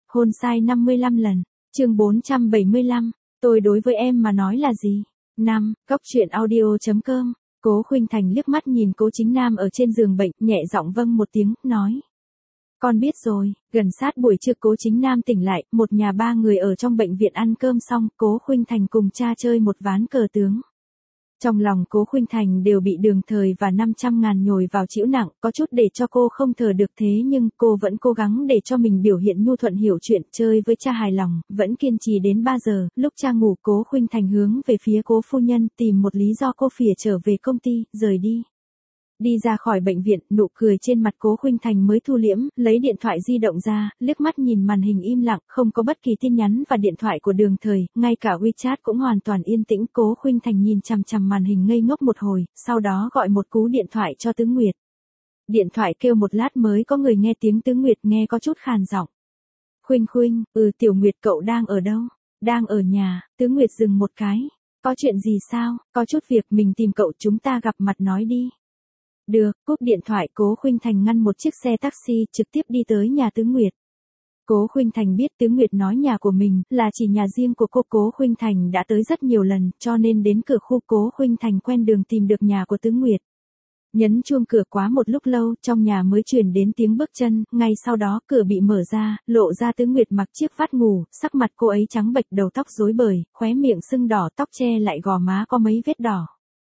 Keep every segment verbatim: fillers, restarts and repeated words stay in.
Hôn sai năm mươi lăm lần. Chương bốn trăm bảy mươi lăm. Tôi đối với em mà nói là gì? năm. Cóc truyện audio chấm com. Cố Khuynh Thành liếc mắt nhìn Cố Chính Nam ở trên giường bệnh, nhẹ giọng vâng một tiếng, nói. Con biết rồi. Gần sát buổi trưa Cố Chính Nam tỉnh lại, một nhà ba người ở trong bệnh viện ăn cơm xong, Cố Khuynh Thành cùng cha chơi một ván cờ tướng. Trong lòng Cố Khuynh Thành đều bị Đường Thời và năm trăm ngàn nhồi vào chịu nặng, có chút để cho cô không thở được, thế nhưng cô vẫn cố gắng để cho mình biểu hiện nhu thuận hiểu chuyện, chơi với cha hài lòng, vẫn kiên trì đến ba giờ, lúc cha ngủ Cố Khuynh Thành hướng về phía Cố phu nhân tìm một lý do cô phìa trở về công ty, rời đi. Đi ra khỏi bệnh viện, nụ cười trên mặt Cố Khuynh Thành mới thu liễm, lấy điện thoại di động ra, liếc mắt nhìn màn hình im lặng, không có bất kỳ tin nhắn và điện thoại của Đường Thời, ngay cả WeChat cũng hoàn toàn yên tĩnh. Cố Khuynh Thành nhìn chằm chằm màn hình ngây ngốc một hồi, sau đó gọi một cú điện thoại cho Tứ Nguyệt. Điện thoại kêu một lát mới có người nghe tiếng Tứ Nguyệt nghe có chút khàn giọng. Khuynh Khuynh, ừ Tiểu Nguyệt cậu đang ở đâu? Đang ở nhà. Tứ Nguyệt dừng một cái. Có chuyện gì sao? Có chút việc, mình tìm cậu, chúng ta gặp mặt nói đi. Được, cúp điện thoại. Cố Khuynh Thành ngăn một chiếc xe taxi, trực tiếp đi tới nhà Tứ Nguyệt. Cố Khuynh Thành biết Tứ Nguyệt nói nhà của mình, là chỉ nhà riêng của cô. Cố Khuynh Thành đã tới rất nhiều lần, cho nên đến cửa khu Cố Khuynh Thành quen đường tìm được nhà của Tứ Nguyệt. Nhấn chuông cửa quá một lúc lâu, trong nhà mới truyền đến tiếng bước chân, ngay sau đó cửa bị mở ra, lộ ra Tứ Nguyệt mặc chiếc vát ngủ, sắc mặt cô ấy trắng bệch, đầu tóc rối bời, khóe miệng sưng đỏ, tóc che lại gò má có mấy vết đỏ.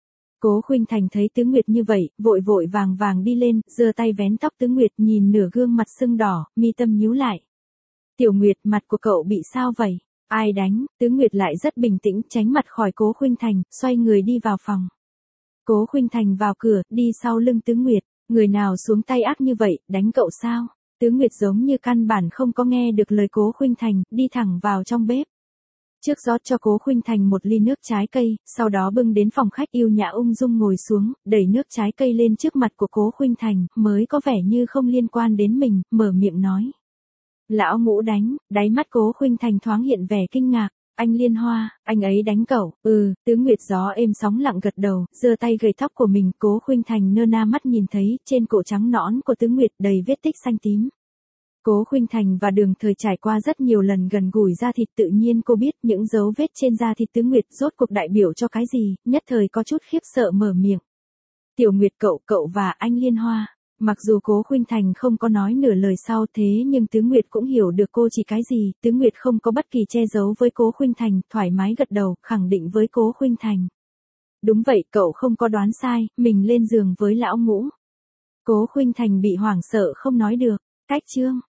Cố Khuynh Thành thấy Tứ Nguyệt như vậy, vội vội vàng vàng đi lên, giơ tay vén tóc Tứ Nguyệt, nhìn nửa gương mặt sưng đỏ, mi tâm nhíu lại. Tiểu Nguyệt, mặt của cậu bị sao vậy? Ai đánh? Tứ Nguyệt lại rất bình tĩnh, tránh mặt khỏi Cố Khuynh Thành, xoay người đi vào phòng. Cố Khuynh Thành vào cửa, đi sau lưng Tứ Nguyệt. Người nào xuống tay ác như vậy, đánh cậu sao? Tứ Nguyệt giống như căn bản không có nghe được lời Cố Khuynh Thành, đi thẳng vào trong bếp. Trước rót cho Cố Khuynh Thành một ly nước trái cây, sau đó bưng đến phòng khách yêu nhã ung dung ngồi xuống, đẩy nước trái cây lên trước mặt của Cố Khuynh Thành, mới có vẻ như không liên quan đến mình, mở miệng nói. Lão Ngũ đánh. Đáy mắt Cố Khuynh Thành thoáng hiện vẻ kinh ngạc. Anh Liên Hoa, anh ấy đánh cậu? Ừ. Tứ Nguyệt gió êm sóng lặng gật đầu, giơ tay gầy tóc của mình. Cố Khuynh Thành nơ na mắt nhìn thấy, trên cổ trắng nõn của Tứ Nguyệt đầy vết tích xanh tím. Cố Khuynh Thành và Đường Thời trải qua rất nhiều lần gần gũi da thịt, tự nhiên cô biết những dấu vết trên da thịt Tứ Nguyệt rốt cuộc đại biểu cho cái gì, nhất thời có chút khiếp sợ mở miệng. Tiểu Nguyệt cậu, cậu và anh Liên Hoa. Mặc dù Cố Khuynh Thành không có nói nửa lời sau, thế nhưng Tứ Nguyệt cũng hiểu được cô chỉ cái gì. Tứ Nguyệt không có bất kỳ che giấu với Cố Khuynh Thành, thoải mái gật đầu, khẳng định với Cố Khuynh Thành. Đúng vậy, cậu không có đoán sai, mình lên giường với Lão Ngũ. Cố Khuynh Thành bị hoảng sợ không nói được. Cách chương.